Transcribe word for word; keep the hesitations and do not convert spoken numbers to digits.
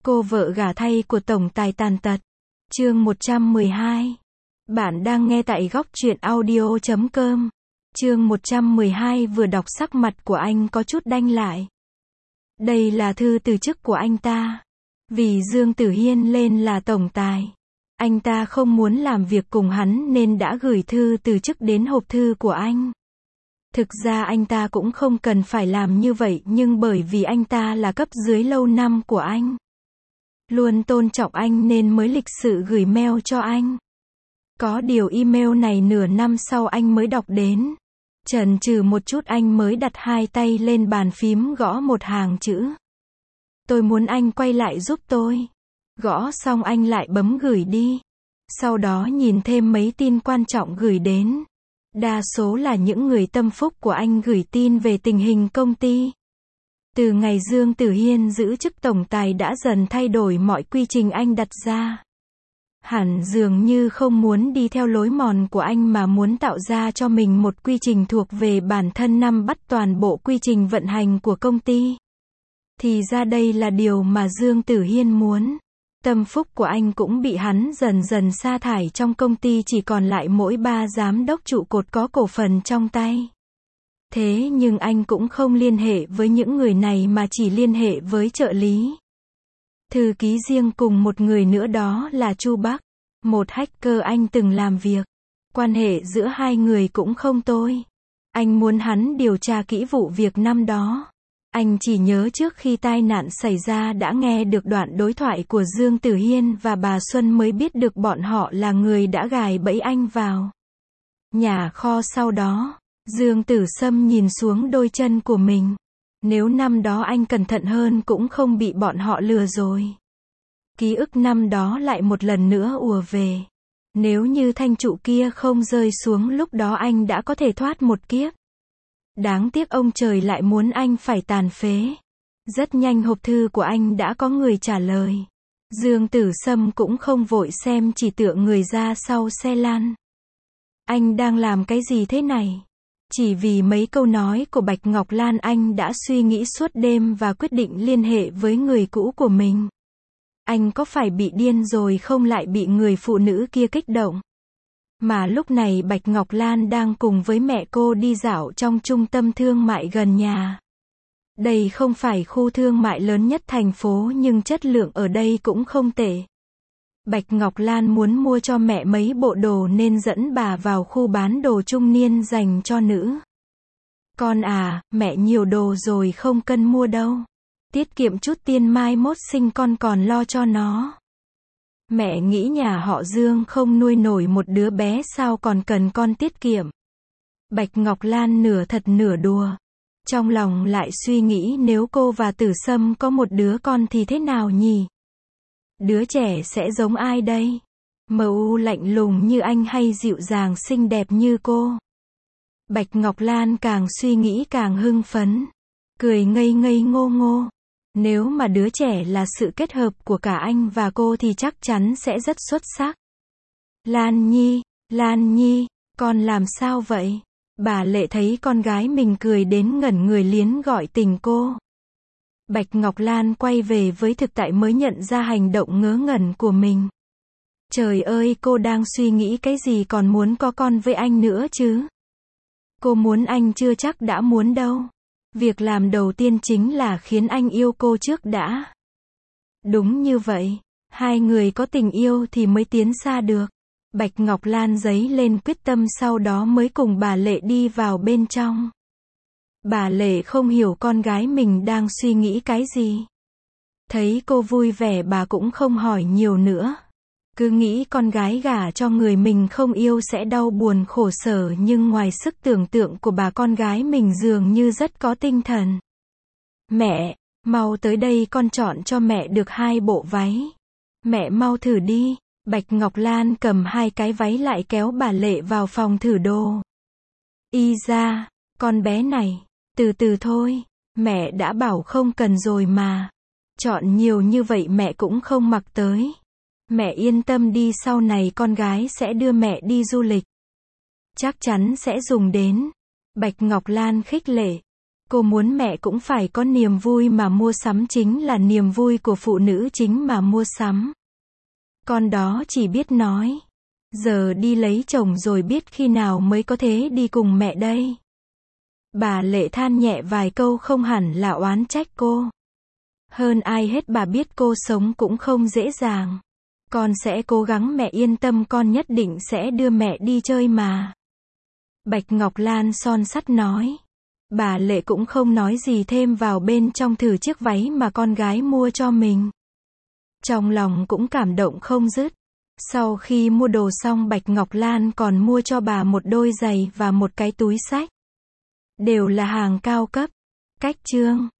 Cô vợ gả thay của tổng tài tàn tật. Chương một trăm mười hai. Bạn đang nghe tại góc truyện audio chấm com. Chương một trăm mười hai vừa đọc sắc mặt của anh có chút đanh lại. Đây là thư từ chức của anh ta. Vì Dương Tử Hiên lên là tổng tài. Anh ta không muốn làm việc cùng hắn nên đã gửi thư từ chức đến hộp thư của anh. Thực ra anh ta cũng không cần phải làm như vậy nhưng bởi vì anh ta là cấp dưới lâu năm của anh. Luôn tôn trọng anh nên mới lịch sự gửi mail cho anh. Có điều email này nửa năm sau anh mới đọc đến. Chần chừ một chút anh mới đặt hai tay lên bàn phím gõ một hàng chữ. Tôi muốn anh quay lại giúp tôi. Gõ xong anh lại bấm gửi đi. Sau đó nhìn thêm mấy tin quan trọng gửi đến. Đa số là những người tâm phúc của anh gửi tin về tình hình công ty. Từ ngày Dương Tử Hiên giữ chức tổng tài đã dần thay đổi mọi quy trình anh đặt ra. Hẳn dường như không muốn đi theo lối mòn của anh mà muốn tạo ra cho mình một quy trình thuộc về bản thân, nắm bắt toàn bộ quy trình vận hành của công ty. Thì ra đây là điều mà Dương Tử Hiên muốn. Tâm phúc của anh cũng bị hắn dần dần sa thải, trong công ty chỉ còn lại mỗi ba giám đốc trụ cột có cổ phần trong tay. Thế nhưng anh cũng không liên hệ với những người này mà chỉ liên hệ với trợ lý, thư ký riêng cùng một người nữa, đó là Chu Bắc, một hacker anh từng làm việc. Quan hệ giữa hai người cũng không tồi. Anh muốn hắn điều tra kỹ vụ việc năm đó. Anh chỉ nhớ trước khi tai nạn xảy ra đã nghe được đoạn đối thoại của Dương Tử Hiên và bà Xuân mới biết được bọn họ là người đã gài bẫy anh vào nhà kho. Sau đó, Dương Tử Sâm nhìn xuống đôi chân của mình. Nếu năm đó anh cẩn thận hơn cũng không bị bọn họ lừa rồi. Ký ức năm đó lại một lần nữa ùa về. Nếu như thanh trụ kia không rơi xuống lúc đó anh đã có thể thoát một kiếp. Đáng tiếc ông trời lại muốn anh phải tàn phế. Rất nhanh hộp thư của anh đã có người trả lời. Dương Tử Sâm cũng không vội xem, chỉ tựa người ra sau xe lăn. Anh đang làm cái gì thế này? Chỉ vì mấy câu nói của Bạch Ngọc Lan anh đã suy nghĩ suốt đêm và quyết định liên hệ với người cũ của mình. Anh có phải bị điên rồi không, lại bị người phụ nữ kia kích động? Mà lúc này Bạch Ngọc Lan đang cùng với mẹ cô đi dạo trong trung tâm thương mại gần nhà. Đây không phải khu thương mại lớn nhất thành phố nhưng chất lượng ở đây cũng không tệ. Bạch Ngọc Lan muốn mua cho mẹ mấy bộ đồ nên dẫn bà vào khu bán đồ trung niên dành cho nữ. Con à, mẹ nhiều đồ rồi không cần mua đâu. Tiết kiệm chút tiền, mai mốt sinh con còn lo cho nó. Mẹ nghĩ nhà họ Dương không nuôi nổi một đứa bé sao còn cần con tiết kiệm. Bạch Ngọc Lan nửa thật nửa đùa. Trong lòng lại suy nghĩ nếu cô và Tử Sâm có một đứa con thì thế nào nhỉ? Đứa trẻ sẽ giống ai đây? Mờ u lạnh lùng như anh hay dịu dàng xinh đẹp như cô? Bạch Ngọc Lan càng suy nghĩ càng hưng phấn. Cười ngây ngây ngô ngô. Nếu mà đứa trẻ là sự kết hợp của cả anh và cô thì chắc chắn sẽ rất xuất sắc. Lan Nhi, Lan Nhi, con làm sao vậy? Bà Lệ thấy con gái mình cười đến ngẩn người liền gọi tình cô. Bạch Ngọc Lan quay về với thực tại mới nhận ra hành động ngớ ngẩn của mình. Trời ơi, cô đang suy nghĩ cái gì còn muốn có con với anh nữa chứ? Cô muốn anh chưa chắc đã muốn đâu. Việc làm đầu tiên chính là khiến anh yêu cô trước đã. Đúng như vậy, hai người có tình yêu thì mới tiến xa được. Bạch Ngọc Lan giấy lên quyết tâm, sau đó mới cùng bà Lệ đi vào bên trong. Bà Lệ không hiểu con gái mình đang suy nghĩ cái gì. Thấy cô vui vẻ bà cũng không hỏi nhiều nữa. Cứ nghĩ con gái gả cho người mình không yêu sẽ đau buồn khổ sở, nhưng ngoài sức tưởng tượng của bà, con gái mình dường như rất có tinh thần. Mẹ, mau tới đây, con chọn cho mẹ được hai bộ váy. Mẹ mau thử đi. Bạch Ngọc Lan cầm hai cái váy lại kéo bà Lệ vào phòng thử đồ. Y ra, con bé này, từ từ thôi, mẹ đã bảo không cần rồi mà. Chọn nhiều như vậy mẹ cũng không mặc tới. Mẹ yên tâm đi, sau này con gái sẽ đưa mẹ đi du lịch. Chắc chắn sẽ dùng đến. Bạch Ngọc Lan khích lệ. Cô muốn mẹ cũng phải có niềm vui mà mua sắm, chính là niềm vui của phụ nữ chính mà mua sắm. Con đó chỉ biết nói. Giờ đi lấy chồng rồi biết khi nào mới có thể đi cùng mẹ đây. Bà Lệ than nhẹ vài câu không hẳn là oán trách cô. Hơn ai hết bà biết cô sống cũng không dễ dàng. Con sẽ cố gắng, mẹ yên tâm, con nhất định sẽ đưa mẹ đi chơi mà. Bạch Ngọc Lan son sắt nói. Bà Lệ cũng không nói gì thêm, vào bên trong thử chiếc váy mà con gái mua cho mình. Trong lòng cũng cảm động không dứt. Sau khi mua đồ xong, Bạch Ngọc Lan còn mua cho bà một đôi giày và một cái túi xách. Đều là hàng cao cấp. Cách chương